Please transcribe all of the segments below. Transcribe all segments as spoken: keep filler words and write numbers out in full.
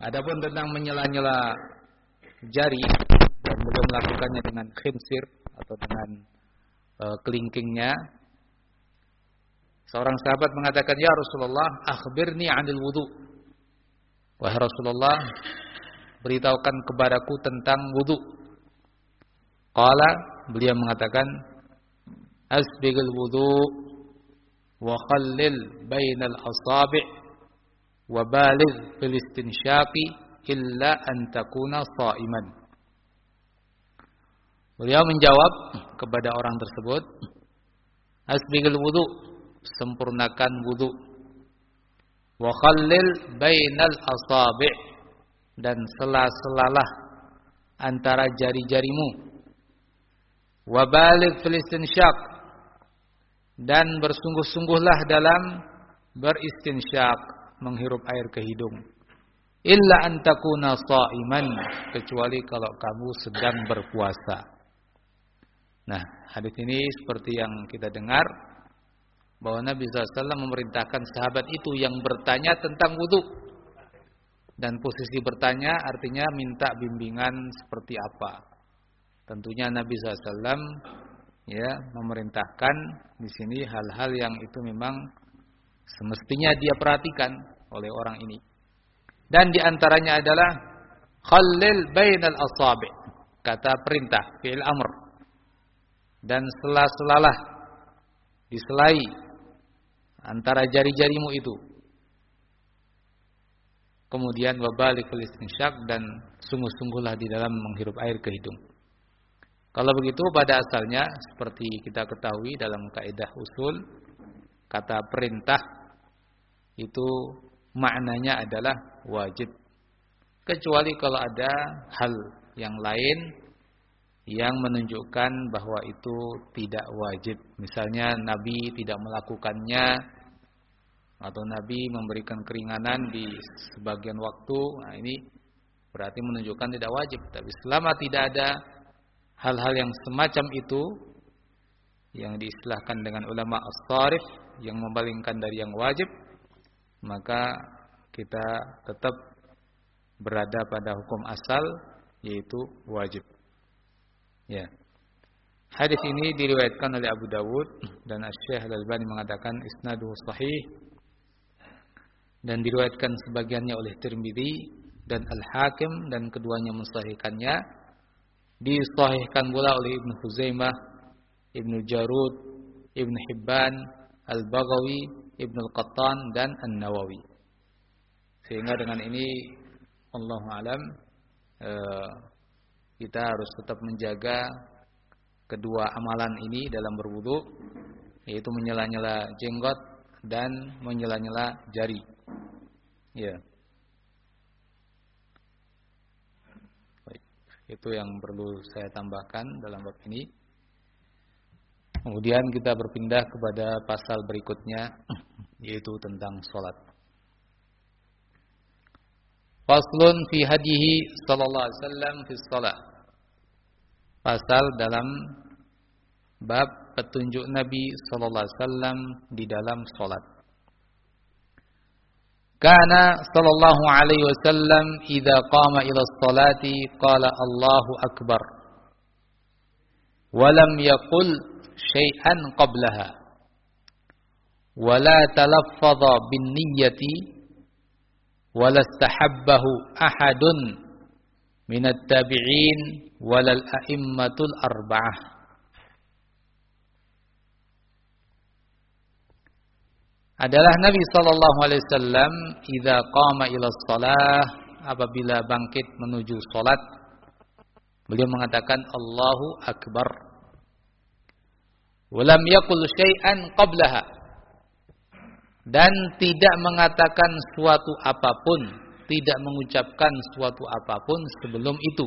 Adapun tentang menyela-nyela jari dan beliau melakukannya dengan khinsir atau dengan uh, kelingkingnya. Seorang sahabat mengatakan, "Ya Rasulullah, akhbirni 'anil wudu." Wahai Rasulullah, beritahukan kepadaku tentang wudu. Qala, beliau mengatakan, "Asbighul wudu wa khallil bainal asabi' wa baligh fil istinsyaqi illa an takuna sha'iman." Beliau menjawab kepada orang tersebut, "Asbighul wudu," sempurnakan wudu. "Wa khallil bainal asabi'," dan sela-selalah antara jari-jarimu. "Wa baligh fil istinsyaq," dan bersungguh-sungguhlah dalam beristinsyak, menghirup air ke hidung. "Illa an takuna sha'iman," kecuali kalau kamu sedang berpuasa. Nah, hadis ini seperti yang kita dengar, bahwa Nabi shallallahu alaihi wasallam memerintahkan sahabat itu yang bertanya tentang wudu. Dan posisi bertanya artinya minta bimbingan seperti apa. Tentunya Nabi shallallahu alaihi wasallam ya memerintahkan di sini hal-hal yang itu memang semestinya dia perhatikan oleh orang ini. Dan di antaranya adalah khallil bainal asabi', kata perintah, fi'il amr. Dan sela-selalah, diselai antara jari-jarimu itu. Kemudian wabalik fil istinsyaq, dan sungguh-sungguhlah di dalam menghirup air ke hidung. Kalau begitu pada asalnya seperti kita ketahui dalam kaidah usul, kata perintah itu maknanya adalah wajib. Kecuali kalau ada hal yang lain yang menunjukkan bahwa itu tidak wajib. Misalnya Nabi tidak melakukannya, atau Nabi memberikan keringanan di sebagian waktu. Nah, ini berarti menunjukkan tidak wajib. Tapi selama tidak ada hal-hal yang semacam itu, yang diistilahkan dengan ulama as-sarif, yang memalingkan dari yang wajib, maka kita tetap berada pada hukum asal, yaitu wajib. Ya. Hadis ini diriwayatkan oleh Abu Dawud dan Asy-Syaikh Al-Albani mengatakan isnaduhu sahih, dan diriwayatkan sebagiannya oleh Tirmidzi dan Al-Hakim, dan keduanya mensahihkannya. Disahihkan pula oleh Ibnu Khuzaimah, Ibnu Jarud, Ibnu Hibban, Al-Baghawi, Ibnu Al-Qattan, dan An-Nawawi. Sehingga dengan ini Allahu a'lam, eh, kita harus tetap menjaga kedua amalan ini dalam berwudu, yaitu menyela-nyela jenggot dan menyela-nyela jari. Ya. Baik. Itu yang perlu saya tambahkan dalam bab ini. Kemudian kita berpindah kepada pasal berikutnya, yaitu tentang salat. Faslun fi hadihi sallallahu alaihi wasallam fi shalah. Pasal dalam bab petunjuk Nabi sallallahu alaihi wasallam di dalam salat. Kana sallallahu alaihi wasallam idza qama ila sholati qala Allahu akbar wa lam yaqul syai'an qablaha wa la talaffadha bin niyyati walastahabbahu ahadun minat tabi'in walal a'immatul arba'ah. Adalah Nabi sallallahu alaihi wasallam idza qama ila shalah, apabila bangkit menuju salat, beliau mengatakan Allahu akbar. Walam yaqul syai'an qablaha, dan tidak mengatakan suatu apapun, tidak mengucapkan suatu apapun sebelum itu.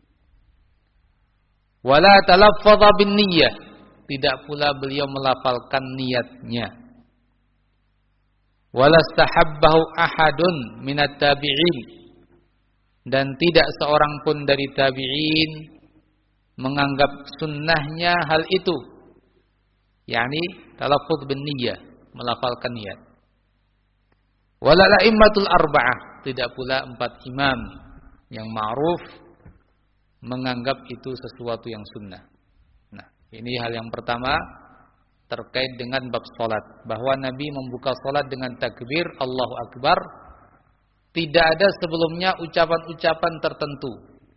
Wala talaffadha bin niyyah, tidak pula beliau melafalkan niatnya. Walastahabbahu ahadun minat tabi'in, dan tidak seorang pun dari tabi'in menganggap sunnahnya hal itu, yakni talaffuz bin niyyah, melafalkan niat. Walal a'immatul arba'ah, tidak pula empat imam yang ma'ruf menganggap itu sesuatu yang sunnah. Nah, ini hal yang pertama terkait dengan bab salat, bahwa Nabi membuka salat dengan takbir Allahu Akbar, tidak ada sebelumnya ucapan-ucapan tertentu.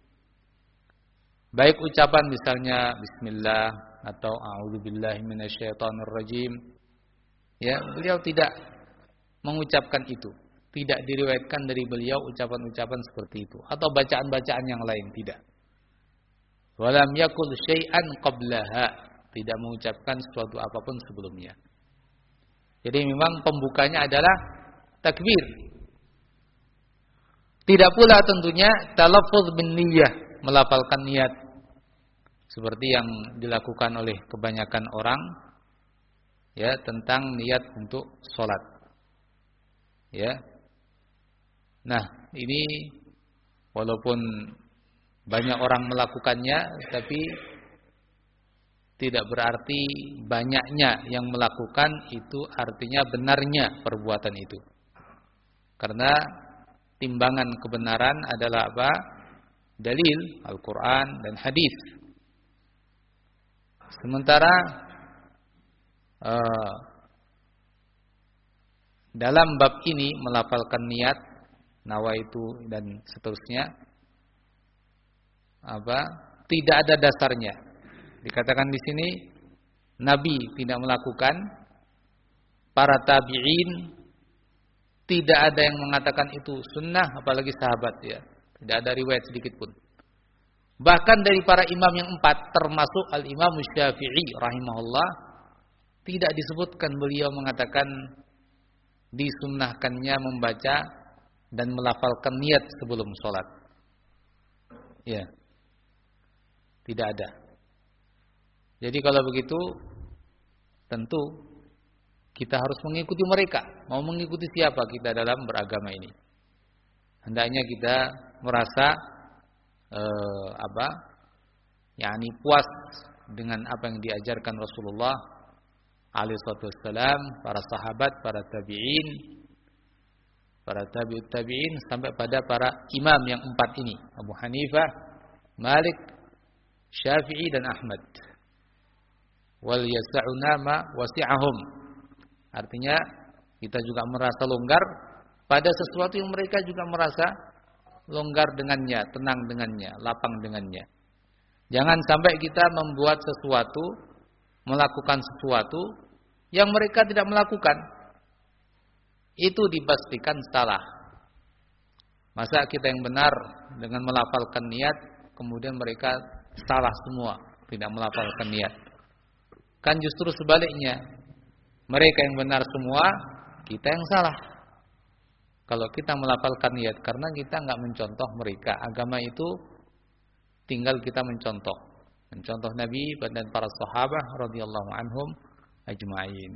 Baik ucapan misalnya bismillah atau a'udzubillahi minasyaitonirrajim. Ya, beliau tidak mengucapkan itu. Tidak diriwayatkan dari beliau ucapan-ucapan seperti itu atau bacaan-bacaan yang lain, tidak. Walam yakul syai'an qablaha, tidak mengucapkan sesuatu apapun sebelumnya. Jadi memang pembukanya adalah takbir. Tidak pula tentunya talaffuz bin niyyah, melafalkan niat seperti yang dilakukan oleh kebanyakan orang ya tentang niat untuk sholat. Ya. Nah, ini walaupun banyak orang melakukannya, tapi tidak berarti banyaknya yang melakukan itu artinya benarnya perbuatan itu. Karena timbangan kebenaran adalah apa? Dalil Al-Quran dan hadis. Sementara uh, dalam bab ini melafalkan niat, nawaitu dan seterusnya, apa? Tidak ada dasarnya. Dikatakan di sini Nabi tidak melakukan, para tabi'in tidak ada yang mengatakan itu sunnah, apalagi sahabat ya. Tidak ada riwayat sedikit pun. Bahkan dari para imam yang empat, termasuk Al-Imam Syafi'i rahimahullah, tidak disebutkan beliau mengatakan disunnahkannya membaca dan melafalkan niat sebelum sholat. Ya, tidak ada. Jadi kalau begitu, tentu kita harus mengikuti mereka. Mau mengikuti siapa kita dalam beragama ini? Hendaknya kita merasa eh, apa? yakni puas dengan apa yang diajarkan Rasulullah alaihi wasallam, para sahabat, para tabi'in, para tabi'ut tabi'in sampai pada para imam yang empat ini, Abu Hanifah, Malik, Syafi'i dan Ahmad. Wal yas'una ma wasi'ahum. Artinya kita juga merasa longgar pada sesuatu yang mereka juga merasa longgar dengannya, tenang dengannya, lapang dengannya. Jangan sampai kita membuat sesuatu, melakukan sesuatu yang mereka tidak melakukan. Itu dipastikan salah. Masa kita yang benar dengan melafalkan niat, kemudian mereka salah semua, tidak melafalkan niat. Kan justru sebaliknya, mereka yang benar semua, kita yang salah. Kalau kita melafalkan niat, karena kita enggak mencontoh mereka. Agama itu tinggal kita mencontoh. Mencontoh Nabi dan para sahabat radhiyallahu anhum ajma'in.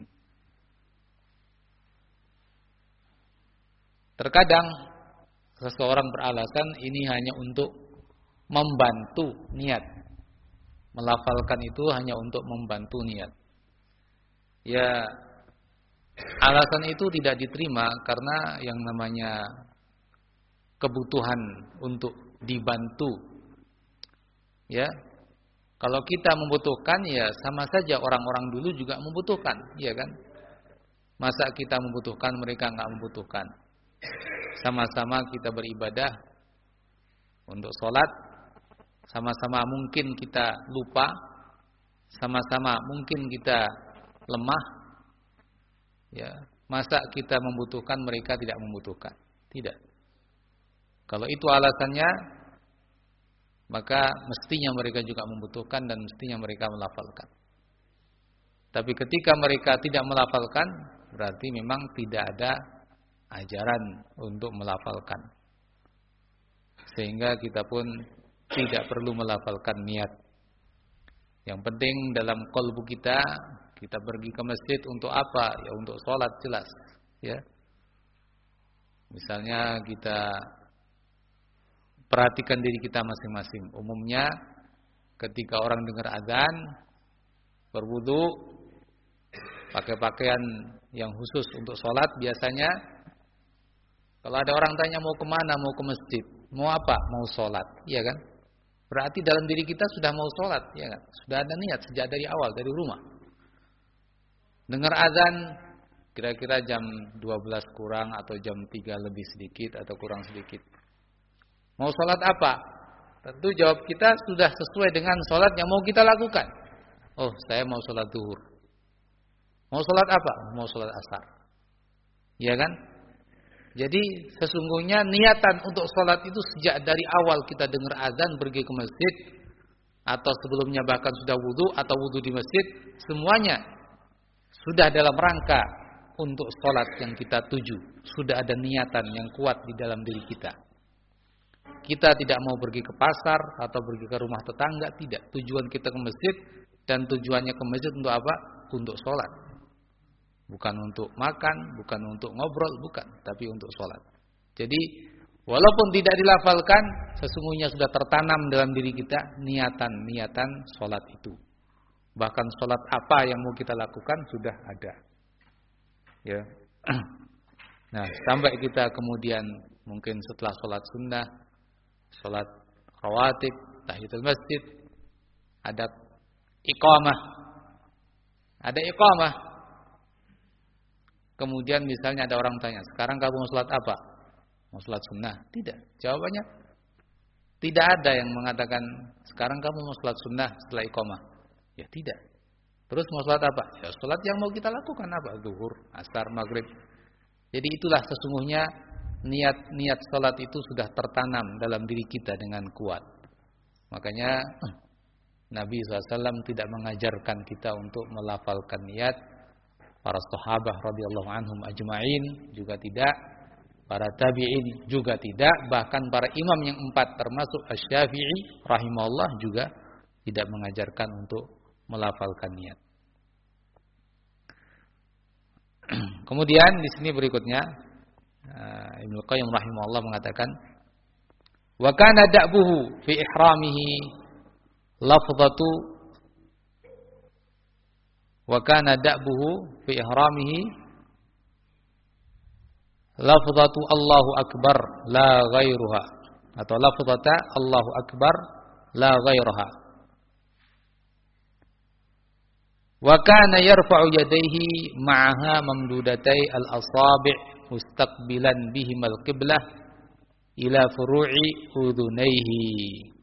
Terkadang seseorang beralasan ini hanya untuk membantu niat. Melafalkan itu hanya untuk membantu niat. Ya, alasan itu tidak diterima karena yang namanya kebutuhan untuk dibantu. Ya, kalau kita membutuhkan, ya sama saja orang-orang dulu juga membutuhkan, ya kan? Masa kita membutuhkan, mereka enggak membutuhkan. Sama-sama kita beribadah untuk sholat, sama-sama mungkin kita lupa, sama-sama mungkin kita lemah. Ya, masa kita membutuhkan, mereka tidak membutuhkan? Tidak. Kalau itu alasannya, maka mestinya mereka juga membutuhkan dan mestinya mereka melafalkan. Tapi ketika mereka tidak melafalkan, berarti memang tidak ada ajaran untuk melafalkan. Sehingga kita pun tidak perlu melafalkan niat. Yang penting dalam qalbu kita, kita pergi ke masjid untuk apa? Ya untuk sholat, jelas. Ya. Misalnya kita perhatikan diri kita masing-masing. Umumnya ketika orang dengar azan, berwudu, pakai pakaian yang khusus untuk sholat, biasanya Kalau ada orang tanya mau kemana, mau ke masjid, mau apa? Mau sholat, iya kan? Berarti dalam diri kita sudah mau sholat, ya kan? Sudah ada niat sejak dari awal, dari rumah. Dengar azan, kira-kira jam dua belas kurang atau jam tiga lebih sedikit atau kurang sedikit. Mau sholat apa? Tentu jawab kita sudah sesuai dengan sholat yang mau kita lakukan. Oh, saya mau sholat zuhur. Mau sholat apa? Mau sholat asar. Ya kan? Jadi sesungguhnya niatan untuk sholat itu sejak dari awal kita dengar azan pergi ke masjid, atau sebelumnya bahkan sudah wudu atau wudu di masjid, semuanya sudah dalam rangka untuk sholat yang kita tuju. Sudah ada niatan yang kuat di dalam diri kita. Kita tidak mau pergi ke pasar atau pergi ke rumah tetangga, tidak. Tujuan kita ke masjid, dan tujuannya ke masjid untuk apa? Untuk sholat. Bukan untuk makan, bukan untuk ngobrol, bukan. Tapi untuk sholat. Jadi, walaupun tidak dilafalkan, sesungguhnya sudah tertanam dalam diri kita niatan-niatan sholat itu. Bahkan sholat apa yang mau kita lakukan sudah ada. Ya. Nah, sampai kita kemudian mungkin setelah sholat sunnah, sholat rawatib, tahiyatul masjid, ada iqamah. Ada iqamah. Kemudian misalnya ada orang tanya, sekarang kamu mau sholat apa? Mau sholat sunnah? Tidak. Jawabannya, tidak ada yang mengatakan, sekarang kamu mau sholat sunnah setelah iqamah. Ya tidak. Terus mau sholat apa? Ya sholat yang mau kita lakukan apa? Zuhur, asar, maghrib. Jadi itulah sesungguhnya niat-niat sholat itu sudah tertanam dalam diri kita dengan kuat. Makanya Nabi shallallahu alaihi wasallam tidak mengajarkan kita untuk melafalkan niat. Para sahabat radhiyallahu anhum ajma'in juga tidak. Para tabi'in juga tidak. Bahkan para imam yang empat termasuk Asy-Syafi'i rahimahullah juga tidak mengajarkan untuk melafalkan niat. Kemudian di sini berikutnya Ibnu Qayyim rahimahullah mengatakan, wa kana da'buhu fi ihramihi lafzatu wa kana da'buhu fi ihramihi lafzatu Allahu akbar la ghairuha, atau lafzata Allahu akbar la ghairuha. Wa kana yarfa'u yadayhi ma'aha mamdudatai al-asabi' mustaqbilan bihimal qiblah ila furu'i udhunaihi.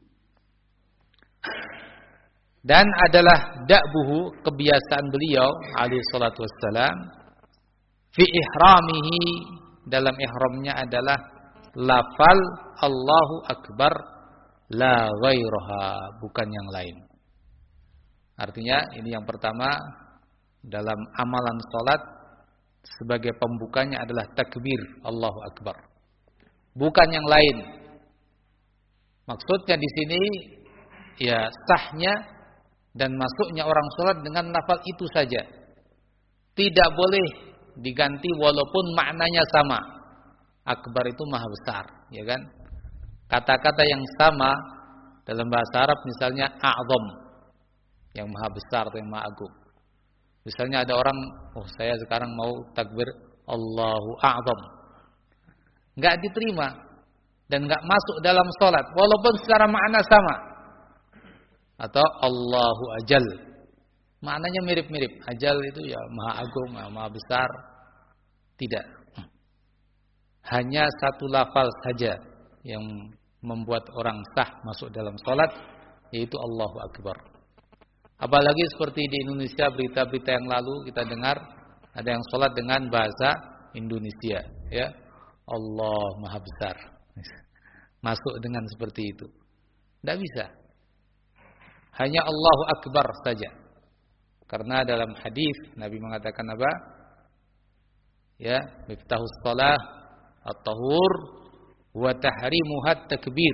Dan adalah da'buhu, kebiasaan beliau alaihi salatu wassalam, fi ihramihi, dalam ihramnya adalah lafal Allahu akbar la ghairaha, bukan yang lain. Artinya ini yang pertama, dalam amalan salat sebagai pembukanya adalah takbir Allahu akbar, bukan yang lain. Maksudnya di sini ya sahnya dan masuknya orang sholat dengan lafal itu saja. Tidak boleh diganti walaupun maknanya sama. Akbar itu maha besar, ya kan? Kata-kata yang sama dalam bahasa Arab misalnya a'zam, yang maha besar atau yang maha agung. Misalnya ada orang, oh saya sekarang mau takbir Allahu a'zam. Enggak diterima dan enggak masuk dalam sholat walaupun secara makna sama. Atau Allahu ajal, maknanya mirip-mirip. Ajal itu ya maha agung, maha besar. Tidak. Hanya satu lafal saja yang membuat orang sah masuk dalam salat, yaitu Allahu akbar. Apalagi seperti di Indonesia, berita-berita yang lalu kita dengar ada yang salat dengan bahasa Indonesia, ya. Allah maha besar. Masuk dengan seperti itu. Tidak bisa. Hanya Allahu akbar saja. Karena dalam hadis Nabi mengatakan apa? Ya, miftahus shalah at-tahur wa tahrimuha takbir.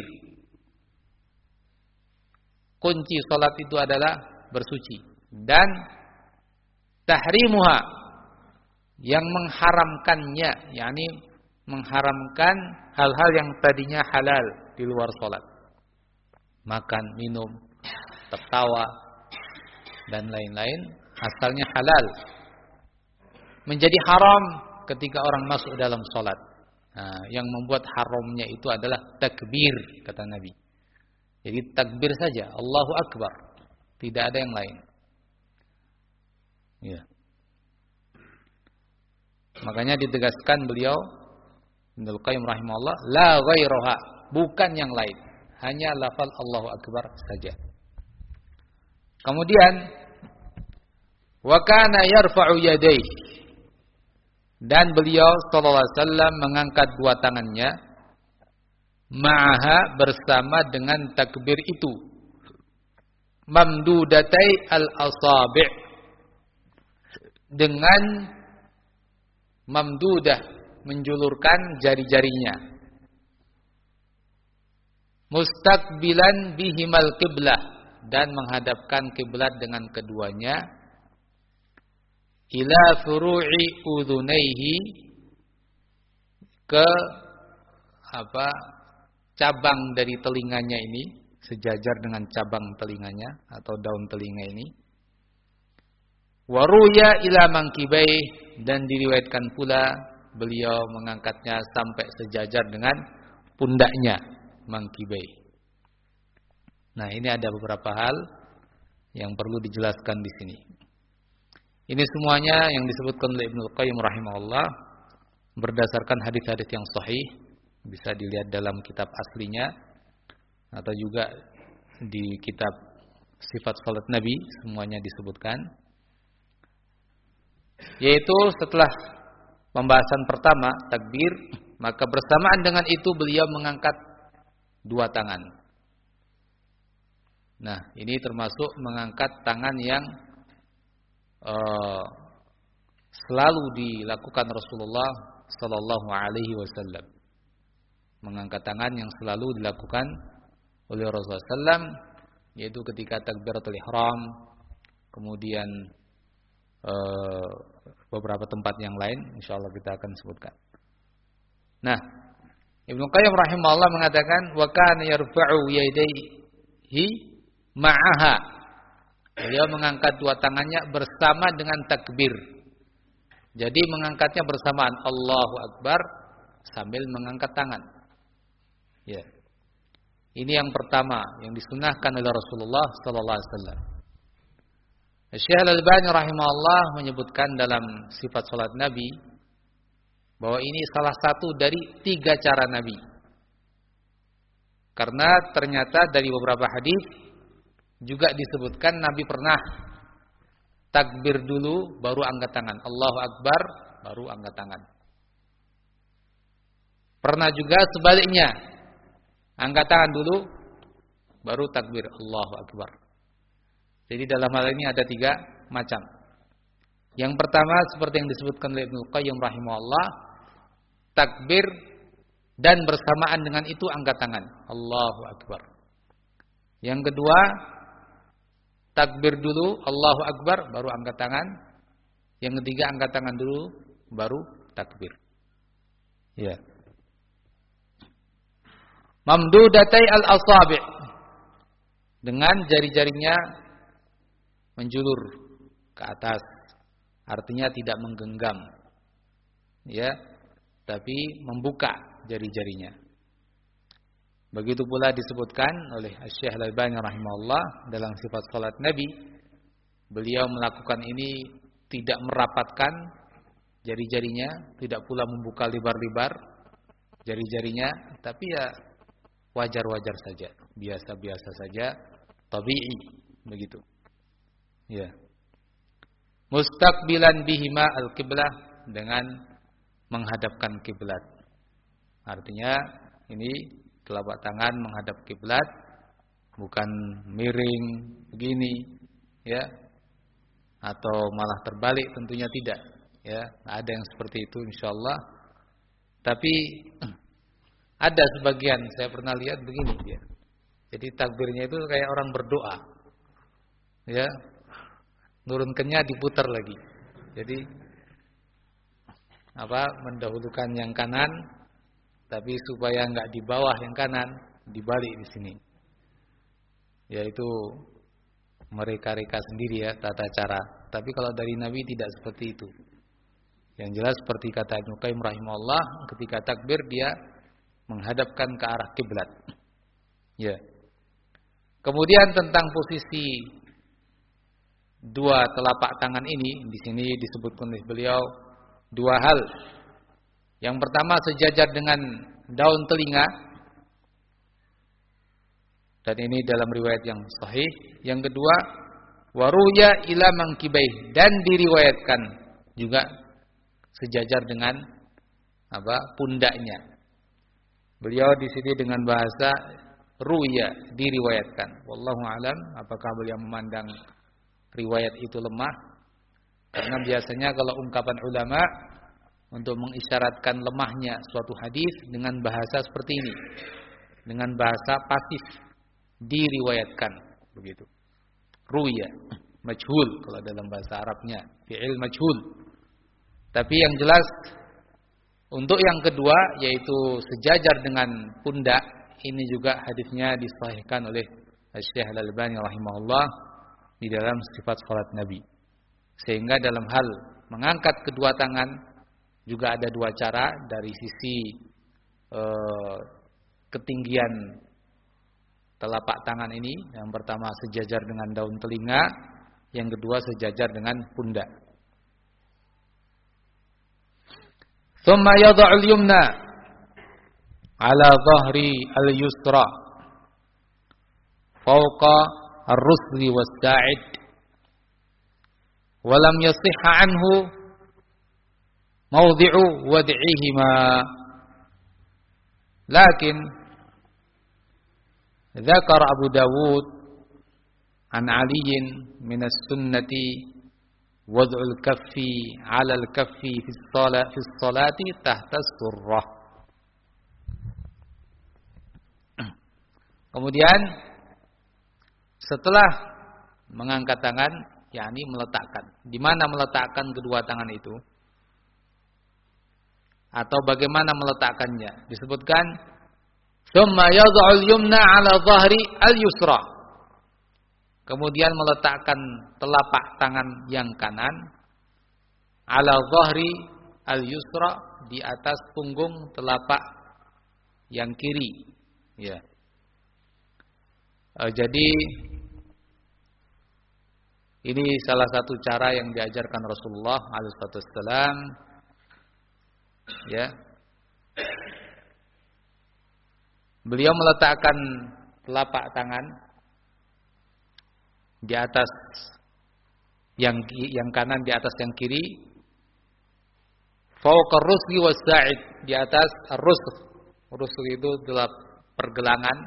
Kunci salat itu adalah bersuci, dan tahrimuha, yang mengharamkannya, yakni mengharamkan hal-hal yang tadinya halal di luar salat. Makan, minum, tertawa dan lain-lain asalnya halal menjadi haram ketika orang masuk dalam salat. Nah, yang membuat haramnya itu adalah takbir, kata Nabi. Jadi takbir saja, Allahu Akbar, tidak ada yang lain. Ya. Makanya ditegaskan beliau Ibnul Qayyim rahimahullah, la ghairaha, bukan yang lain, hanya lafal Allahu Akbar saja. Kemudian wa kana yarfa'u yadayhi, dan beliau sallallahu alaihi wasallam mengangkat dua tangannya ma'aha, bersama dengan takbir itu, mamdudatai al-asabi', dengan mamdudah, menjulurkan jari-jarinya, mustaqbilan bihimal qiblah, dan menghadapkan kiblat dengan keduanya, ila furu'i udhunaihi, ke apa cabang dari telinganya ini, sejajar dengan cabang telinganya atau daun telinga ini. Waruya ila mangkibai, dan diriwayatkan pula beliau mengangkatnya sampai sejajar dengan pundaknya, mangkibai. Nah, ini ada beberapa hal yang perlu dijelaskan di sini. Ini semuanya yang disebutkan oleh Ibnul Qayyim rahimahullah berdasarkan hadis-hadis yang sahih, bisa dilihat dalam kitab aslinya atau juga di kitab Sifat Salat Nabi, semuanya disebutkan. Yaitu setelah pembahasan pertama takbir, maka bersamaan dengan itu beliau mengangkat dua tangan. Nah, ini termasuk mengangkat tangan yang uh, selalu dilakukan Rasulullah sallallahu alaihi wasallam. Mengangkat tangan yang selalu dilakukan oleh Rasulullah sallallahu alaihi wasallam, yaitu ketika takbiratul ihram, kemudian uh, beberapa tempat yang lain, insyaallah kita akan sebutkan. Nah, Ibnu Qayyim rahimahullah mengatakan wa kana yarfa'u yadayhi ma'aha. Beliau mengangkat dua tangannya bersama dengan takbir. Jadi mengangkatnya bersamaan Allahu Akbar sambil mengangkat tangan. Ya. Ini yang pertama yang disunahkan oleh Rasulullah sallallahu alaihi wasallam. Syekh Al-Albani rahimahullah menyebutkan dalam sifat salat Nabi bahwa ini salah satu dari tiga cara Nabi. Karena ternyata dari beberapa hadis juga disebutkan Nabi pernah takbir dulu baru angkat tangan, Allahu Akbar baru angkat tangan. Pernah juga sebaliknya, angkat tangan dulu baru takbir, Allahu Akbar. Jadi dalam hal ini ada tiga macam. Yang pertama seperti yang disebutkan oleh Ibnu Qayyim rahimahullah, takbir dan bersamaan dengan itu angkat tangan, Allahu Akbar. Yang kedua, takbir dulu, Allahu Akbar, baru angkat tangan. Yang ketiga, angkat tangan dulu, baru takbir. Ya. Mamdudatai al-asabi', dengan jari-jarinya menjulur ke atas, artinya tidak menggenggam, ya, tapi membuka jari-jarinya. Begitu pula disebutkan oleh Syekh Al-Albani rahimahullah dalam sifat salat Nabi, beliau melakukan ini tidak merapatkan jari-jarinya, tidak pula membuka lebar-lebar jari-jarinya, tapi ya wajar-wajar saja, biasa-biasa saja, tabi'i, begitu. Ya. Mustaqbilan bihima al-qiblah, dengan menghadapkan kiblat. Artinya ini telapak tangan menghadap kiblat, bukan miring begini, ya, atau malah terbalik, tentunya tidak, ya. Ada yang seperti itu insyaallah. Tapi ada sebagian saya pernah lihat begini, ya. Jadi takbirnya itu kayak orang berdoa, ya, nurunkannya diputar lagi. Jadi apa, mendahulukan yang kanan, tapi supaya enggak di bawah yang kanan, dibalik di sini. Yaitu mereka-reka sendiri ya tata cara. Tapi kalau dari Nabi tidak seperti itu. Yang jelas seperti kata Ibnu Qayyim rahimahullah, ketika takbir dia menghadapkan ke arah kiblat. Ya. Kemudian tentang posisi dua telapak tangan ini, di sini disebutkan oleh beliau dua hal. Yang pertama sejajar dengan daun telinga, dan ini dalam riwayat yang sahih. Yang kedua, waruya ila mangkibaih, dan diriwayatkan juga sejajar dengan apa? Pundaknya. Beliau di sini dengan bahasa ruya, diriwayatkan. Wallahu alam, apakah beliau memandang riwayat itu lemah? Karena biasanya kalau ungkapan ulama untuk mengisyaratkan lemahnya suatu hadis dengan bahasa seperti ini, dengan bahasa pasif, diriwayatkan, begitu. Ruya, majhul kalau dalam bahasa Arabnya, fi'il majhul. Tapi yang jelas untuk yang kedua, yaitu sejajar dengan pundak, ini juga hadisnya disahihkan oleh Syekh Al-Albani rahimahullah di dalam sifat salat Nabi. Sehingga dalam hal mengangkat kedua tangan juga ada dua cara dari sisi eh, ketinggian telapak tangan ini. Yang pertama sejajar dengan daun telinga, yang kedua sejajar dengan pundak. Thumma yada'ul yumna ala dhahri al-yusra fawqa ar-rusli was-sa'id wa lam yasihha anhu mawdi'u wad'ihima, lakin dzakar Abu Dawud an Ali min as-sunnati wad'ul kaffi 'ala al-kaffi fi as-salati fi as-salati tahta as-surrah. Kemudian setelah mengangkat tangan, yakni meletakkan. Di mana meletakkan kedua tangan itu? Atau bagaimana meletakkannya? Disebutkan tsumma yad'ul yumna 'ala dhahri al-yusra. Kemudian meletakkan telapak tangan yang kanan 'ala dhahri al-yusra, di atas punggung telapak yang kiri. Ya. E, jadi ini salah satu cara yang diajarkan Rasulullah alaihi wasallam. Ya. Beliau meletakkan telapak tangan di atas yang yang kanan, di atas yang kiri, fawqa ar-rusli was-sa'id, di atas ar-rusl. Rusl itu adalah pergelangan.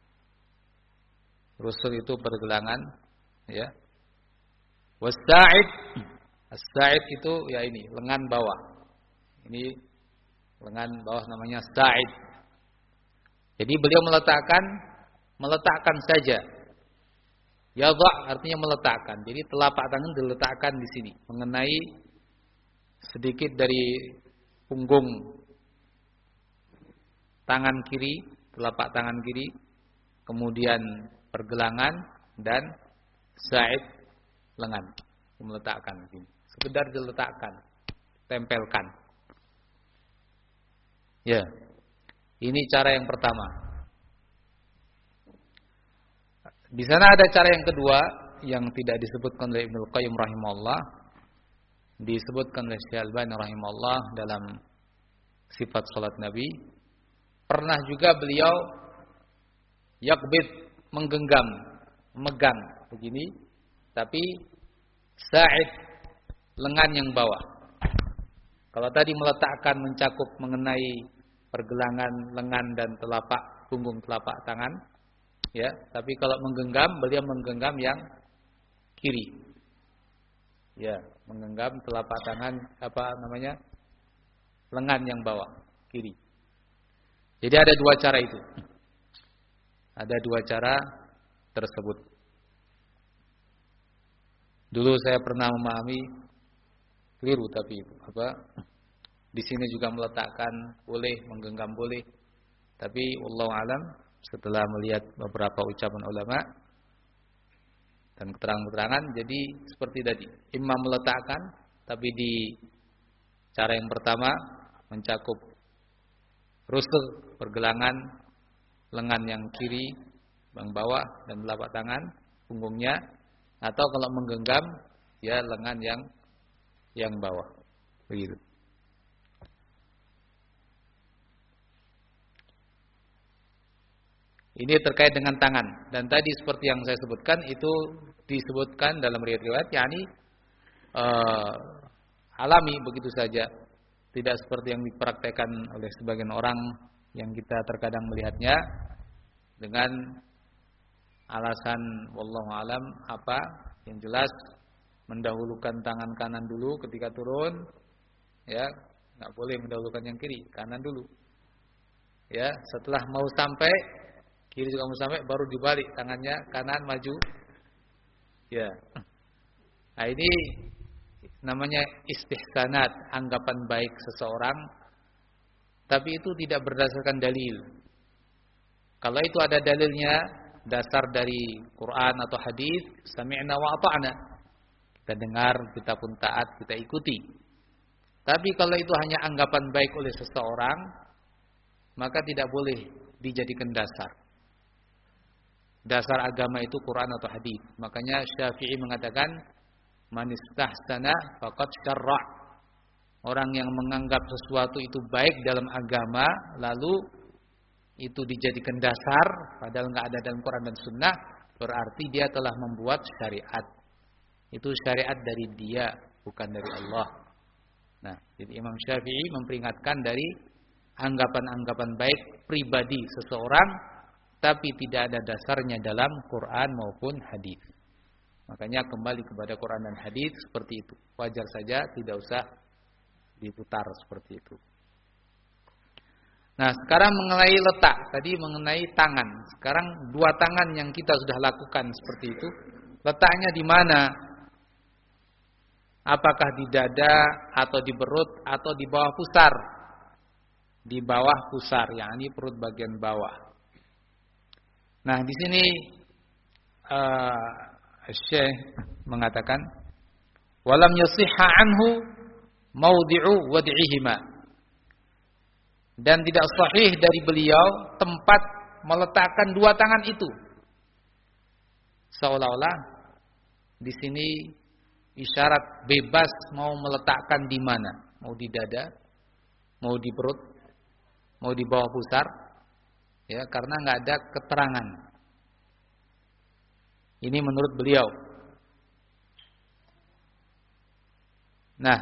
Rusl itu pergelangan, ya. Was-sa'id, as-sa'id itu ya ini, lengan bawah. Ini lengan bawah namanya sa'id. Jadi beliau meletakkan meletakkan saja. Yadha artinya meletakkan. Jadi telapak tangan diletakkan di sini, mengenai sedikit dari punggung tangan kiri, telapak tangan kiri, kemudian pergelangan dan sa'id lengan. Meletakkan di sini. Sekedar diletakkan, tempelkan. Ya. Ini cara yang pertama. Di sana ada cara yang kedua yang tidak disebutkan oleh Ibnu Qayyim rahimahullah, disebutkan oleh Syekh Al-Albani rahimahullah dalam sifat salat Nabi. Pernah juga beliau yakbid, menggenggam, megang begini, tapi sa'id, lengan yang bawah. Kalau tadi meletakkan mencakup mengenai pergelangan lengan dan telapak punggung telapak tangan, ya. Tapi kalau menggenggam, beliau menggenggam yang kiri, ya, menggenggam telapak tangan apa namanya, lengan yang bawah kiri. Jadi ada dua cara itu, ada dua cara tersebut. Dulu saya pernah memahami keliru, tapi apa? Di sini juga meletakkan boleh, menggenggam boleh. Tapi wallahu alam, setelah melihat beberapa ucapan ulama dan keterangan-keterangan, jadi seperti tadi, imam meletakkan tapi di Cara yang pertama mencakup rusuk, pergelangan, lengan yang kiri, yang bawah dan telapak tangan, punggungnya, atau kalau menggenggam ya lengan yang yang bawah. Begitu. Ini terkait dengan tangan. Dan tadi seperti yang saya sebutkan itu disebutkan dalam riwayat-riwayat yakni uh, alami begitu saja. Tidak seperti yang dipraktekkan oleh sebagian orang yang kita terkadang melihatnya dengan alasan wallahu alam apa yang jelas mendahulukan tangan kanan dulu ketika turun, ya, enggak boleh mendahulukan yang kiri, kanan dulu. Ya, setelah mau sampai kiri juga mau sampai baru dibalik tangannya kanan maju. Ya. Nah, ini namanya istihsanat, anggapan baik seseorang, tapi itu tidak berdasarkan dalil. Kalau itu ada dalilnya, dasar dari Quran atau hadis, sami'na wa ata'na. Kita dengar, kita pun taat, kita ikuti. Tapi kalau itu hanya anggapan baik oleh seseorang, maka tidak boleh dijadikan dasar. Dasar agama itu Quran atau hadis. Makanya Syafi'i mengatakan man istahsana faqad syarra'. Orang yang menganggap sesuatu itu baik dalam agama lalu itu dijadikan dasar padahal enggak ada dalam Quran dan Sunnah, berarti dia telah membuat syariat. Itu syariat dari dia, bukan dari Allah. Nah, jadi Imam Syafi'i memperingatkan dari anggapan-anggapan baik pribadi seseorang tapi tidak ada dasarnya dalam Quran maupun hadis. Makanya kembali kepada Quran dan hadis seperti itu. Wajar saja, tidak usah diputar seperti itu. Nah, sekarang mengenai letak, tadi mengenai tangan. Sekarang dua tangan yang kita sudah lakukan seperti itu, letaknya di mana? Apakah di dada atau di perut atau di bawah pusar? Di bawah pusar, yakni perut bagian bawah. Nah, di sini uh, Syekh mengatakan walam yasihha anhu maudi'u wad'ihima. Dan tidak sahih dari beliau tempat meletakkan dua tangan itu. Seolah-olah di sini isyarat bebas mau meletakkan di mana, mau di dada, mau di perut, mau di bawah pusar. Ya, karena nggak ada keterangan. Ini menurut beliau. Nah,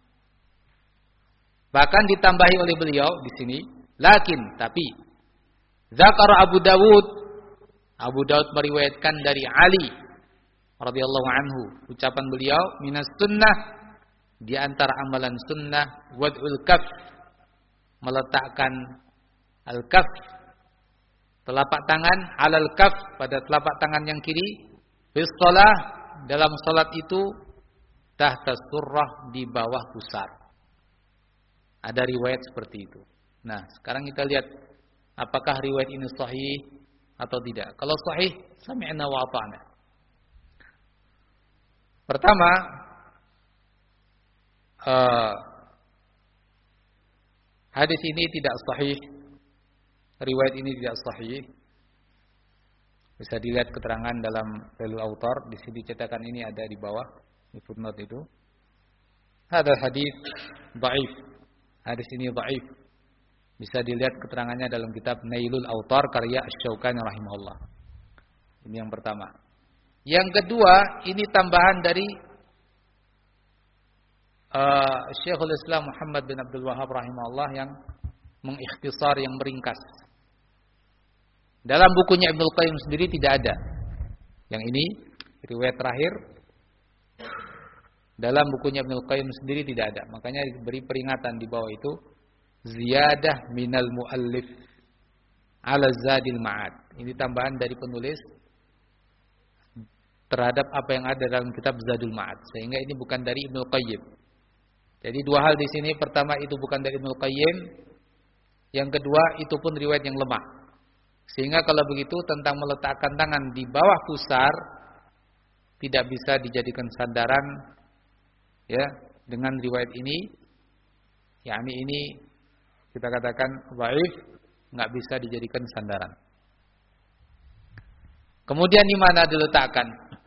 bahkan ditambahi oleh beliau di sini, lakin tapi Zakar Abu Dawud, Abu Dawud meriwayatkan dari Ali radhiyallahu anhu, ucapan beliau minas sunnah, di antara amalan sunnah wad'ul kaf, meletakkan al-kaf, telapak tangan alal kaf, pada telapak tangan yang kiri, bis shalah, dalam salat itu, tahta surrah, di bawah pusar. Ada riwayat seperti itu. Nah, sekarang kita lihat apakah riwayat ini sahih atau tidak. Kalau sahih, sami'na wa ata'na. Pertama, uh, hadis ini tidak sahih. Riwayat ini tidak sahih. Bisa dilihat keterangan dalam Dalil Autor. Di sini cetakan ini ada di bawah, di footnote itu. Hadal hadis dhaif. Hadis ini dhaif. Bisa dilihat keterangannya dalam kitab Nailul Autor karya Asy-Syaukani rahimahullah. Ini yang pertama. Yang kedua, ini tambahan dari uh, Syekhul Islam Muhammad bin Abdul Wahhab rahimahullah yang mengikhtisar, yang meringkas. Dalam bukunya Ibnu Qayyim sendiri tidak ada. Yang ini riwayat terakhir. Dalam bukunya Ibnu Qayyim sendiri tidak ada. Makanya diberi peringatan di bawah itu, ziyadah minal muallif ala zadil ma'ad. Ini tambahan dari penulis terhadap apa yang ada dalam kitab Zadul Ma'ad. Sehingga ini bukan dari Ibnu Qayyim. Jadi dua hal di sini. Pertama, itu bukan dari Ibnu Qayyim. Yang kedua, itu pun riwayat yang lemah. Sehingga kalau begitu tentang meletakkan tangan di bawah pusar tidak bisa dijadikan sandaran, ya, dengan riwayat ini. yakni ini kita katakan dhaif, enggak bisa dijadikan sandaran. Kemudian di mana diletakkan?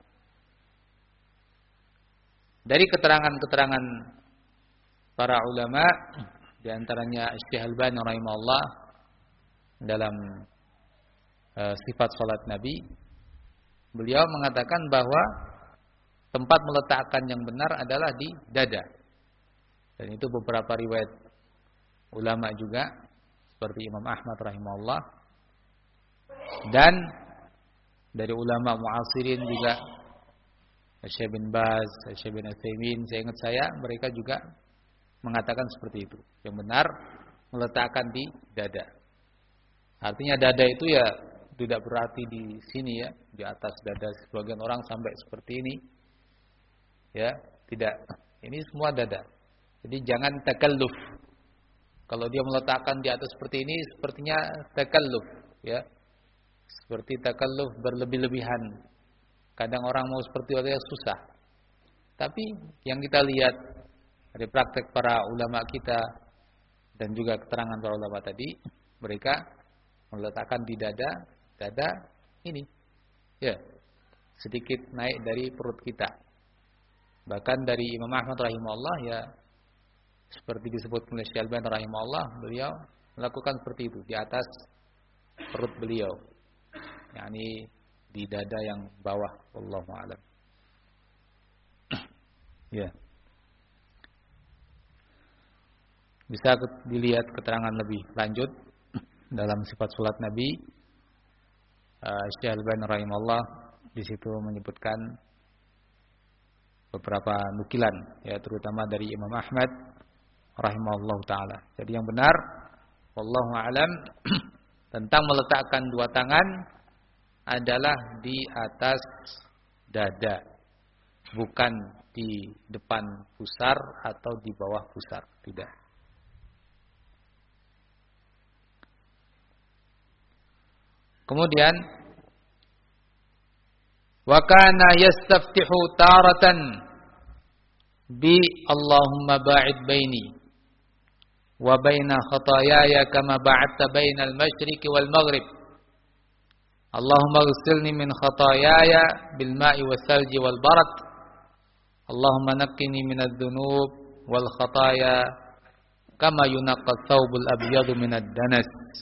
Dari keterangan-keterangan para ulama, di antaranya Syekh Al-Albani rahimahullah dalam uh, sifat salat Nabi, beliau mengatakan bahwa tempat meletakkan yang benar adalah di dada. Dan itu beberapa riwayat ulama juga seperti Imam Ahmad rahimahullah, dan dari ulama muasirin juga Syekh bin Baz, Syekh bin Utsaimin, saya ingat saya mereka juga mengatakan seperti itu. Yang benar meletakkan di dada. Artinya dada itu ya tidak berarti di sini ya, di atas dada sebagian orang sampai seperti ini. Ya, tidak. Ini semua dada. Jadi jangan takalluf. Kalau dia meletakkan di atas seperti ini, sepertinya takalluf, ya. Seperti takalluf berlebih-lebihan. Kadang orang mau seperti itu susah. Tapi yang kita lihat dari praktek para ulama kita dan juga keterangan para ulama tadi, mereka meletakkan di dada, dada ini, ya, sedikit naik dari perut kita. Bahkan dari Imam Ahmad rahimahullah, ya, seperti disebut oleh Syekh Al-Albani rahimahullah, beliau melakukan seperti itu di atas perut beliau, yakni di dada yang bawah. Wallahu a'lam. Ya. Bisa dilihat keterangan lebih lanjut dalam sifat salat Nabi. Uh, Syekh Al-Albani rahimahullah di situ menyebutkan beberapa nukilan, ya, terutama dari Imam Ahmad rahimahullah taala. Jadi yang benar, wallahu a'lam, tentang meletakkan dua tangan adalah di atas dada, bukan di depan pusar atau di bawah pusar, tidak. Kemudian wa kana yastaftihu taratan bi Allahumma ba'id baini wa baina khataayaya kama ba'adta bainal masyriqi wal maghrib. Allahumma ighsilni min khataayaya bil ma'i was salji wal barad. Allahumma naqqini minadz dzunub wal khataaya kama yunaqqa ats-tsawbul abyadu minad danas.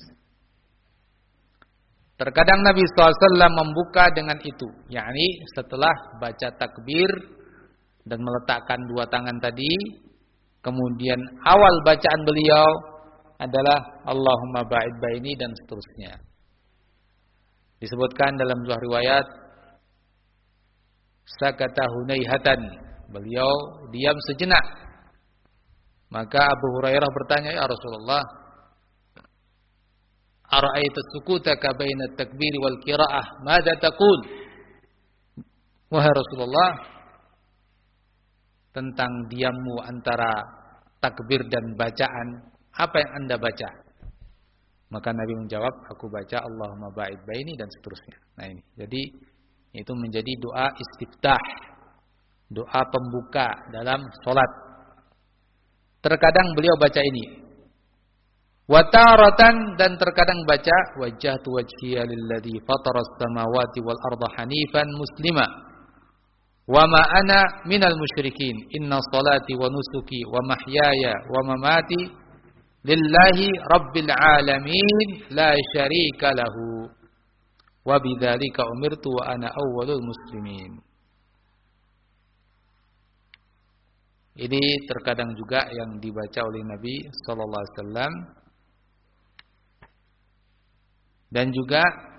Terkadang Nabi shallallahu alaihi wasallam membuka dengan itu, yakni setelah baca takbir dan meletakkan dua tangan tadi, kemudian awal bacaan beliau adalah Allahumma ba'id baini dan seterusnya. Disebutkan dalam sebuah riwayat, sakata hunaihatan, beliau diam sejenak. Maka Abu Hurairah bertanya, ya Rasulullah, ara'aita sukutaka baina at-takbir wal qira'ah, madza taqul? Wahai Rasulullah, tentang diammu antara takbir dan bacaan, apa yang Anda baca? Maka Nabi menjawab, aku baca Allahumma ba'id baini dan seterusnya. Nah ini, jadi itu menjadi doa istiftah, doa pembuka dalam salat. Terkadang beliau baca ini. Wa taratan, dan terkadang baca wajjahtu wajhiya lilladzi fataras samawati wal arda hanifan muslima wa ma ana minal musyrikin inna salati wa nusuki wa mahyaya wa mamati lillahi rabbil alamin la syarika lahu wa bidzalika umirtu wa ana awwalul muslimin. Ini terkadang juga yang dibaca oleh Nabi sallallahu alaihi wasallam. Dan juga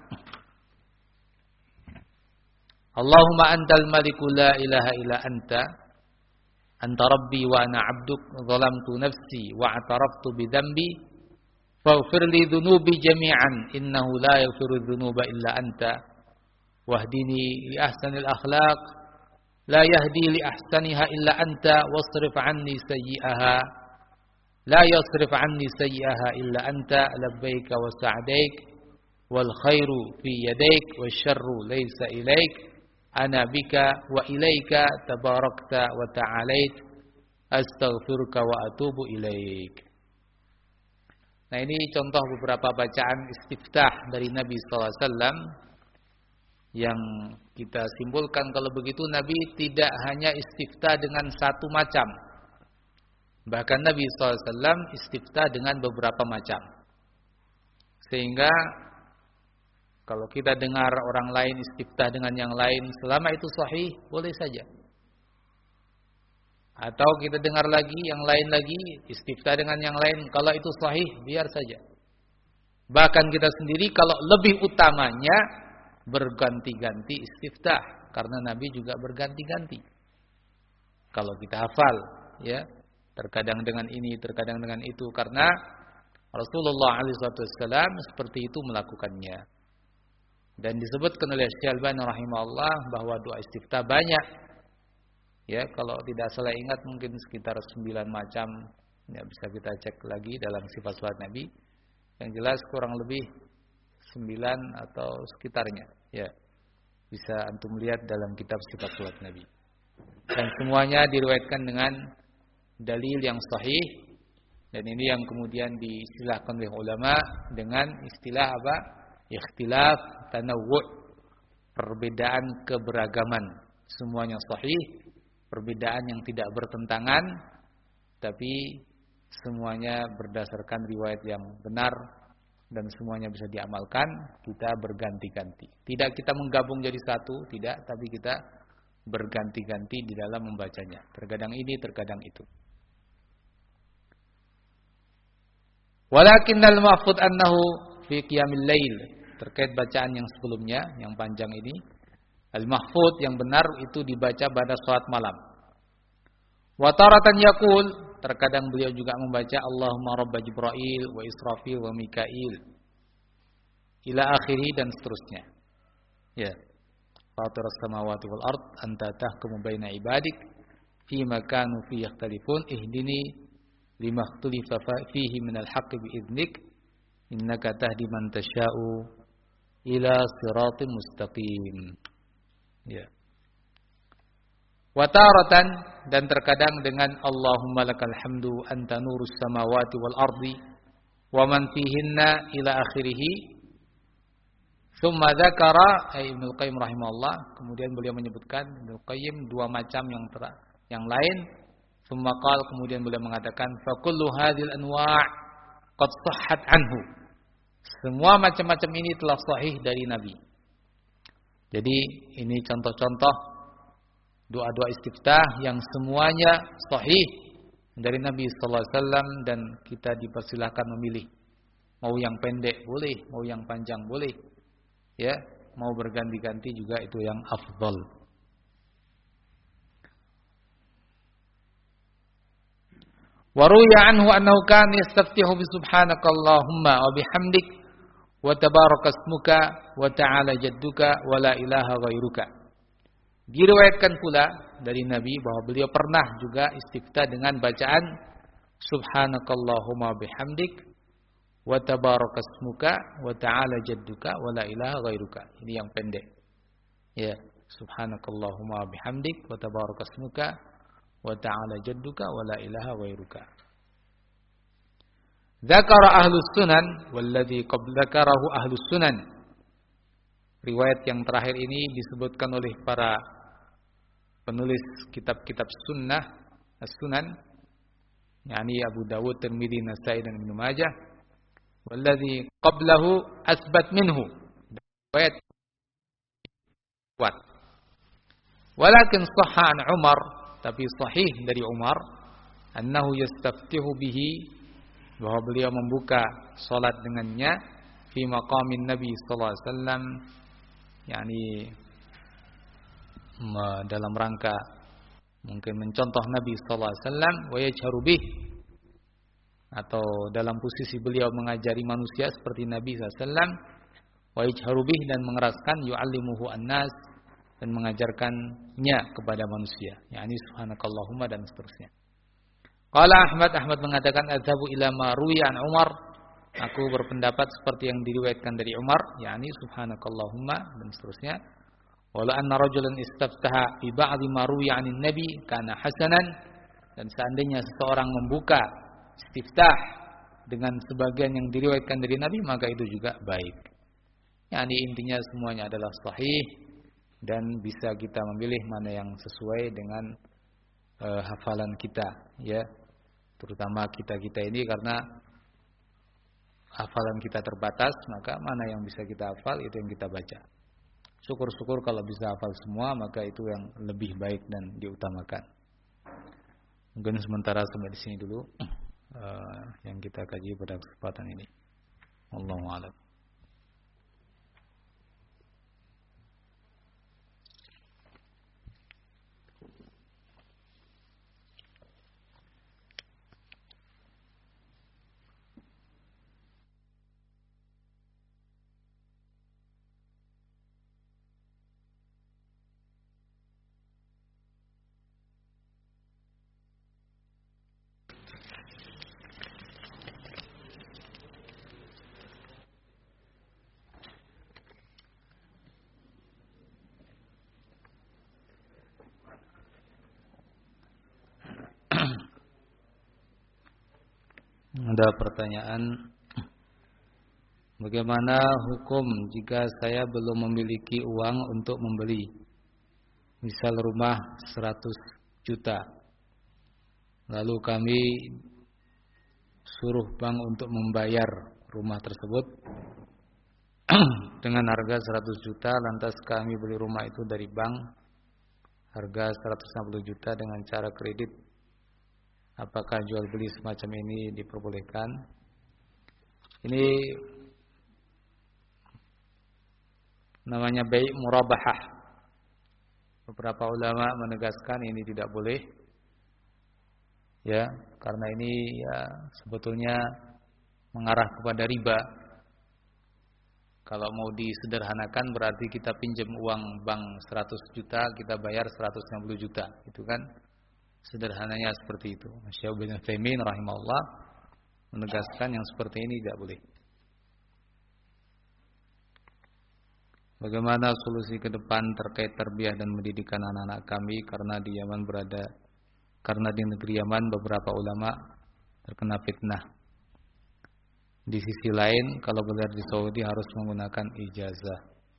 Allahumma antal maliku la ilaha illa anta anta rabbi wa ana abduk zalamtu nafsi wa ataraftu bi dhanbi faghfir li dhunubi jami'an innahu la yaghfiru dhunuba illa anta wahdini li ahsanil akhlaq la yahdi li ahsaniha illa anta wasrif anni sayyi'aha la yasrif anni sayyi'aha illa anta labbaika wa sa'daik wal khairu fi yadaik wasyarru laysa ilaik ana bika wa ilaika tabarakta wa ta'alait astaghfiruka wa atubu ilaik. Nah, ini contoh beberapa bacaan istiftah dari Nabi sallallahu alaihi wasallam yang kita simpulkan kalau begitu Nabi tidak hanya istiftah dengan satu macam. Bahkan Nabi sallallahu alaihi wasallam istiftah dengan beberapa macam. Sehingga kalau kita dengar orang lain istiftah dengan yang lain, selama itu sahih, boleh saja. Atau kita dengar lagi yang lain lagi istiftah dengan yang lain, kalau itu sahih, biar saja. Bahkan kita sendiri kalau lebih utamanya berganti-ganti istiftah, karena Nabi juga berganti-ganti. Kalau kita hafal, ya, terkadang dengan ini, terkadang dengan itu, karena Rasulullah shallallahu alaihi wasallam seperti itu melakukannya. Dan disebutkan oleh Syekh Al-Albani rahimahullah bahwa doa istiftah banyak. Ya, kalau tidak salah ingat mungkin sekitar sembilan macam. Ya, bisa kita cek lagi dalam sifat salat Nabi. Yang jelas kurang lebih sembilan atau sekitarnya. Ya, bisa antum lihat dalam kitab sifat salat Nabi. Dan semuanya diriwayatkan dengan dalil yang sahih. Dan ini yang kemudian diistilahkan oleh ulama dengan istilah apa? Ikhtilaf tanawwu', perbedaan keberagaman. Semuanya sahih, perbedaan yang tidak bertentangan, tapi semuanya berdasarkan riwayat yang benar dan semuanya bisa diamalkan. Kita berganti-ganti. Tidak kita menggabung jadi satu, tidak, tapi kita berganti-ganti di dalam membacanya. Terkadang ini, terkadang itu. Walakinnal mahfud annahu fi qiyamil lail. Terkait bacaan yang sebelumnya, yang panjang ini, al-mahfud yang benar itu dibaca pada salat malam. Wa taratan yaqul, terkadang beliau juga membaca Allahumma rabb Jibril wa Israfil wa Mikail ila akhirih dan seterusnya. Ya. Fatiras samawati wal ard anta tahkumu baina ibadik fi ma kanu fi yakhtalifun ihdini lima ikhtalafa fihi minal haqqi bi idnik innaka tahdi man tasha'u ila siratim mustaqim. Ya. Wa taratan, dan terkadang dengan Allahumma lakal hamdu anta nurus samawati wal ardi wa man fihinna ila akhirih. Tsumma dzakara ay Ibnu Qayyim rahimahullah, kemudian beliau menyebutkan Ibnu Qayyim dua macam yang ter, yang lain. Tsumma qala, kemudian beliau mengatakan fa kullu hadhil anwa' qad sahhat anhu. Semua macam-macam ini telah sahih dari Nabi. Jadi ini contoh-contoh doa-doa istiftah yang semuanya sahih dari Nabi sallallahu alaihi wasallam, dan kita dipersilahkan memilih. Mau yang pendek boleh, mau yang panjang boleh. Ya, mau berganti-ganti juga itu yang afdal. Wa ruya anhu annahu kana yastaftihu bi subhanakallahumma wa bihamdik wa tabarakasmuka wa ta'ala jadduka wa la ilaha ghairuka. Diriwayatkan pula dari Nabi bahwa beliau pernah juga istiftah dengan bacaan subhanakallahumma bihamdik wa tabarakasmuka wa ta'ala jadduka wa la ilaha ghairuka. Ini yang pendek. Ya, subhanakallahumma bihamdik wa tabarakasmuka wa ta'ala jadduka wa la ilaha ghairuka. Dzakara ahlus sunan walladzi qablakarahu ahlus sunan. Riwayat yang terakhir ini disebutkan oleh para penulis kitab-kitab sunnah, as-sunan, yakni Abu Dawud, Tirmidzi, Nasai dan Ibnu Majah. Walladzi qablahu asbat minhu. Riwayat kuat. Walakin sahha an Umar, tapi sahih dari Umar, annahu yastaftihu bihi, bahwa beliau membuka salat dengannya fi maqamin Nabi sallallahu alaihi wasallam, yakni dalam rangka mungkin mencontoh Nabi sallallahu alaihi wasallam, wa yajharu bih, atau dalam posisi beliau mengajari manusia seperti Nabi sallallahu alaihi wasallam, wa yajharu bih, dan mengeraskan yu'allimuhu an-nas, dan mengajarkannya kepada manusia, yakni subhanakallahumma dan seterusnya. Qala Ahmad, Ahmad mengatakan azhabu ila ma ruwiya an Umar, aku berpendapat seperti yang diriwayatkan dari Umar, yakni subhanakallahumma dan seterusnya. Wala anna rajulan istaftaha bi ba'dhi ma ruwiya anin nabi kana hasanan, dan seandainya seseorang membuka istiftah dengan sebagian yang diriwayatkan dari Nabi, maka itu juga baik. Yani intinya semuanya adalah sahih dan bisa kita memilih mana yang sesuai dengan uh, hafalan kita, ya. Terutama kita-kita ini karena hafalan kita terbatas, maka mana yang bisa kita hafal itu yang kita baca. Syukur-syukur kalau bisa hafal semua, maka itu yang lebih baik dan diutamakan. Mungkin sementara sampai di sini dulu uh, yang kita kaji pada kesempatan ini. Wallahu a'lam. Ada pertanyaan, bagaimana hukum jika saya belum memiliki uang untuk membeli, misal rumah seratus juta, lalu kami suruh bank untuk membayar rumah tersebut dengan harga seratus juta, lantas kami beli rumah itu dari bank harga seratus enam puluh juta dengan cara kredit. Apakah jual beli semacam ini diperbolehkan? Ini namanya bai' murabahah. Beberapa ulama menegaskan ini tidak boleh, ya, karena ini ya sebetulnya mengarah kepada riba. Kalau mau disederhanakan berarti kita pinjam uang bank seratus juta, kita bayar seratus enam puluh juta, itu kan sederhananya seperti itu. Syekh bin Utsaimin rahimahullah menegaskan yang seperti ini tidak boleh. Bagaimana solusi ke depan terkait tarbiyah dan pendidikan anak-anak kami, karena di Yaman berada karena di negeri Yaman beberapa ulama terkena fitnah. Di sisi lain, kalau belajar di Saudi harus menggunakan ijazah.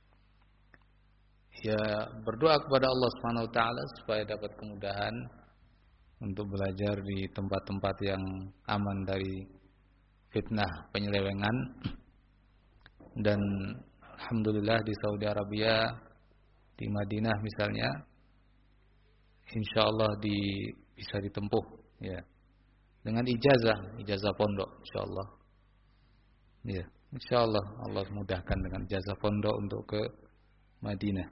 Ya, berdoa kepada Allah Subhanahu wa taala supaya dapat kemudahan untuk belajar di tempat-tempat yang aman dari fitnah penyelewengan. Dan alhamdulillah di Saudi Arabia, di Madinah misalnya, insyaallah di bisa ditempuh, ya, dengan ijazah, ijazah pondok, insyaallah. Ya, insyaallah Allah mudahkan dengan ijazah pondok untuk ke Madinah.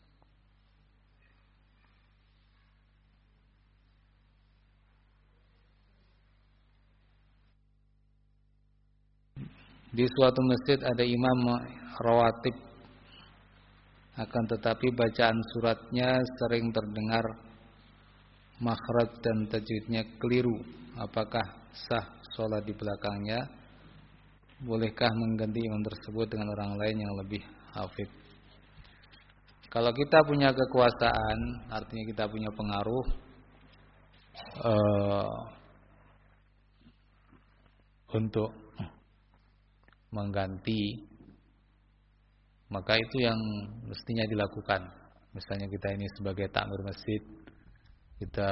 Di suatu masjid ada imam rawatib, akan tetapi bacaan suratnya sering terdengar makhraj dan tajwidnya keliru. Apakah sah sholat di belakangnya? Bolehkah mengganti imam tersebut dengan orang lain yang lebih hafid? Kalau kita punya kekuasaan, artinya kita punya pengaruh uh, untuk mengganti, maka itu yang mestinya dilakukan. Misalnya kita ini sebagai takmir masjid, kita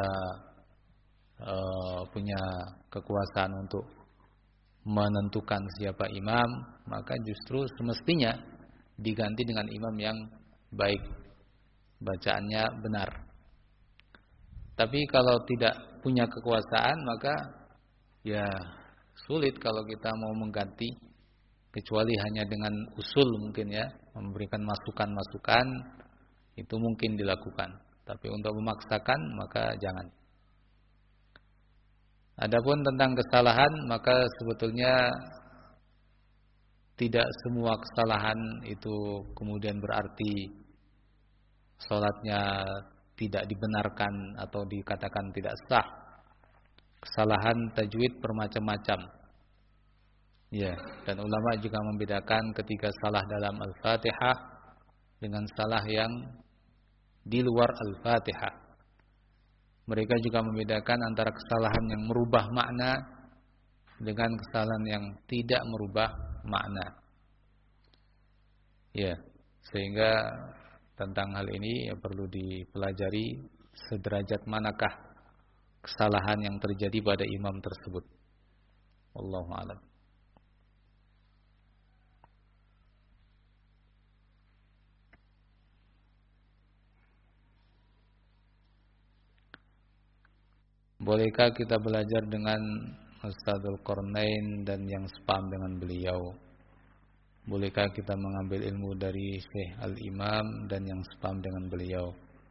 uh, punya kekuasaan untuk menentukan siapa imam, maka justru semestinya diganti dengan imam yang baik, bacaannya benar. Tapi kalau tidak punya kekuasaan, maka ya sulit kalau kita mau mengganti, kecuali hanya dengan usul mungkin, ya, memberikan masukan-masukan, itu mungkin dilakukan. Tapi untuk memaksakan, maka jangan. Adapun tentang kesalahan, maka sebetulnya tidak semua kesalahan itu kemudian berarti sholatnya tidak dibenarkan atau dikatakan tidak sah. Kesalahan tajwid bermacam-macam. Ya, dan ulama juga membedakan ketika salah dalam Al-Fatihah dengan salah yang di luar Al-Fatihah. Mereka juga membedakan antara kesalahan yang merubah makna dengan kesalahan yang tidak merubah makna. Ya, sehingga tentang hal ini ya perlu dipelajari sederajat manakah kesalahan yang terjadi pada imam tersebut. Wallahu a'lam. Bolehkah kita belajar dengan Ustadzul Qarnain dan yang sepaham dengan beliau? Bolehkah kita mengambil ilmu dari Syekh Al-Imam dan yang sepaham dengan beliau?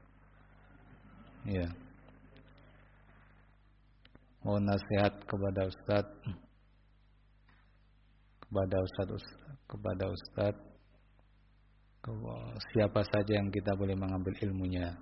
Ya. Mohon nasihat kepada Ustaz, kepada Ustaz, kepada Ustaz, siapa saja yang kita boleh mengambil ilmunya.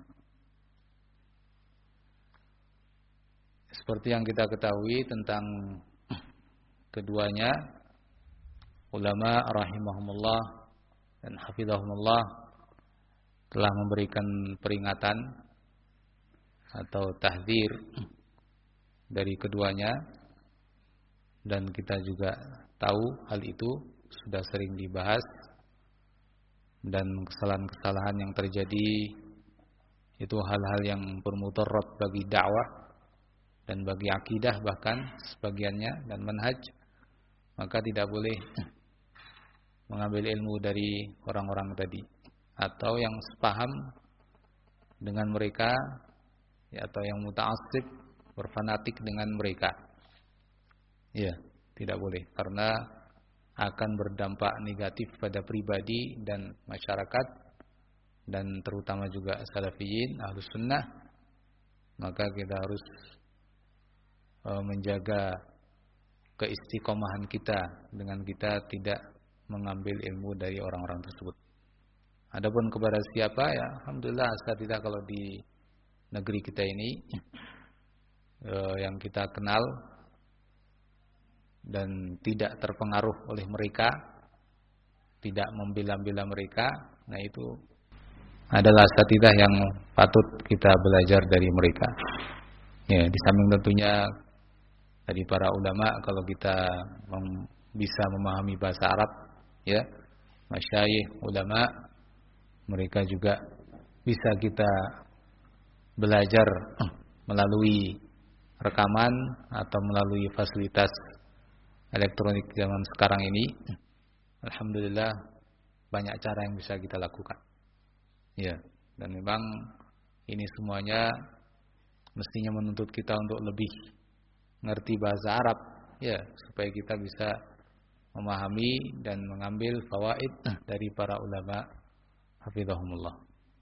Seperti yang kita ketahui tentang keduanya, ulama rahimahumullah dan hafizahumullah telah memberikan peringatan atau tahdzir dari keduanya, dan kita juga tahu hal itu sudah sering dibahas, dan kesalahan-kesalahan yang terjadi itu hal-hal yang bermudarat bagi dakwah dan bagi akidah bahkan sebagiannya dan manhaj. Maka tidak boleh mengambil ilmu dari orang-orang tadi atau yang sepaham dengan mereka, ya, atau yang muta'assib, berfanatik dengan mereka. Ya, tidak boleh, karena akan berdampak negatif pada pribadi dan masyarakat, dan terutama juga salafiyin, ahlus sunnah. Maka kita harus menjaga keistiqomahan kita dengan kita tidak mengambil ilmu dari orang-orang tersebut. Adapun kepada siapa, ya alhamdulillah asatidzah kalau di negeri kita ini eh, yang kita kenal dan tidak terpengaruh oleh mereka, tidak membela-bela mereka, nah itu adalah asatidzah yang patut kita belajar dari mereka. Ya, di samping tentunya dari para ulama, kalau kita mem- bisa memahami bahasa Arab, ya, masyayikh, ulama, mereka juga bisa kita belajar melalui rekaman atau melalui fasilitas elektronik zaman sekarang ini. Alhamdulillah banyak cara yang bisa kita lakukan. Ya, dan memang ini semuanya mestinya menuntut kita untuk lebih ngerti bahasa Arab, ya, supaya kita bisa memahami dan mengambil fawaid dari para ulama hafizahumullah.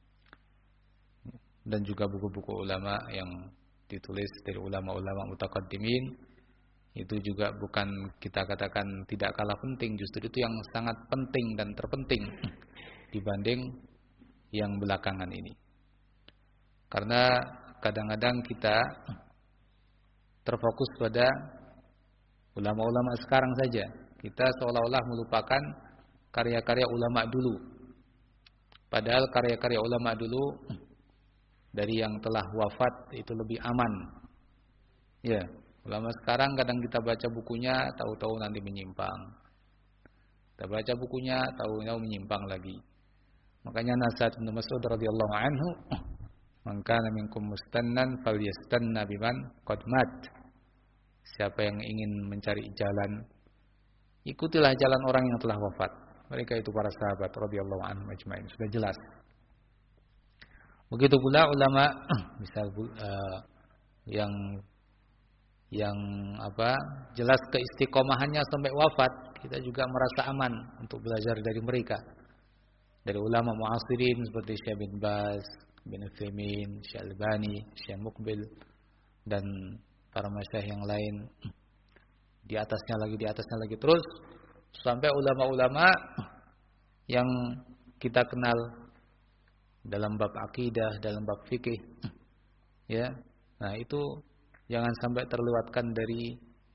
Dan juga buku-buku ulama yang ditulis dari ulama-ulama mutaqaddimin, itu juga bukan kita katakan tidak kalah penting, justru itu yang sangat penting dan terpenting dibanding yang belakangan ini. Karena kadang-kadang kita terfokus pada ulama-ulama sekarang saja. Kita seolah-olah melupakan karya-karya ulama dulu. Padahal karya-karya ulama dulu dari yang telah wafat itu lebih aman. Ya, ulama sekarang kadang kita baca bukunya, tahu-tahu nanti menyimpang. Kita baca bukunya, tahu-tahu menyimpang lagi. Makanya nasihat Ibnu Mas'ud radhiyallahu anhu, "Man kana minkum mustannan falyastanna biman qad mat." Siapa yang ingin mencari jalan, ikutilah jalan orang yang telah wafat. Mereka itu para sahabat radhiyallahu anhum ajmain. Sudah jelas. Begitu pula ulama misal uh, yang yang apa? jelas keistiqomahannya sampai wafat, kita juga merasa aman untuk belajar dari mereka. Dari ulama muasirin seperti Syekh bin Baz, bin Utsaimin, Syekh Albani, Syekh Muqbil, dan para masyayikh yang lain. Di atasnya lagi, di atasnya lagi terus sampai ulama-ulama yang kita kenal dalam bab akidah, dalam bab fikih. Ya. Nah, itu jangan sampai terlewatkan dari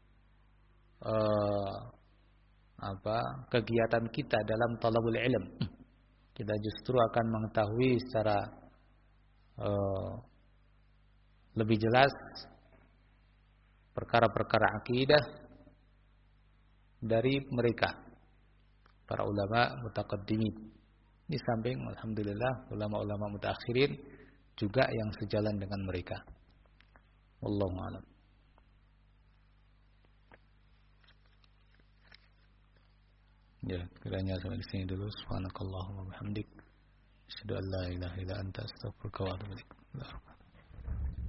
uh, apa? kegiatan kita dalam talabul ilm. Kita justru akan mengetahui secara uh, lebih jelas perkara-perkara akidah dari mereka para ulama mutaqaddimin. Di samping alhamdulillah ulama-ulama mutaakhirin juga yang sejalan dengan mereka. Wallahu a'lam. Ya, kiranya sampai di sini dulu. Subhanakallahumma wa bihamdik, asyhadu an la ilaha illa anta, astaghfiruka wa atubu ilaik.